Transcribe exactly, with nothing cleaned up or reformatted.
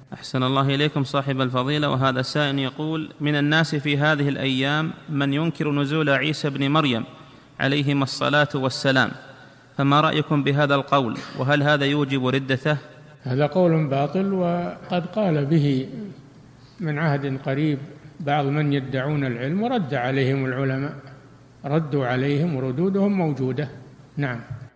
أحسن الله إليكم صاحب الفضيلة. وهذا سائل يقول: من الناس في هذه الأيام من ينكر نزول عيسى بن مريم عليهما الصلاة والسلام، فما رأيكم بهذا القول؟ وهل هذا يوجب ردته؟ هذا قول باطل، وقد قال به من عهد قريب بعض من يدعون العلم ورد عليهم العلماء، ردوا عليهم وردودهم موجودة. نعم.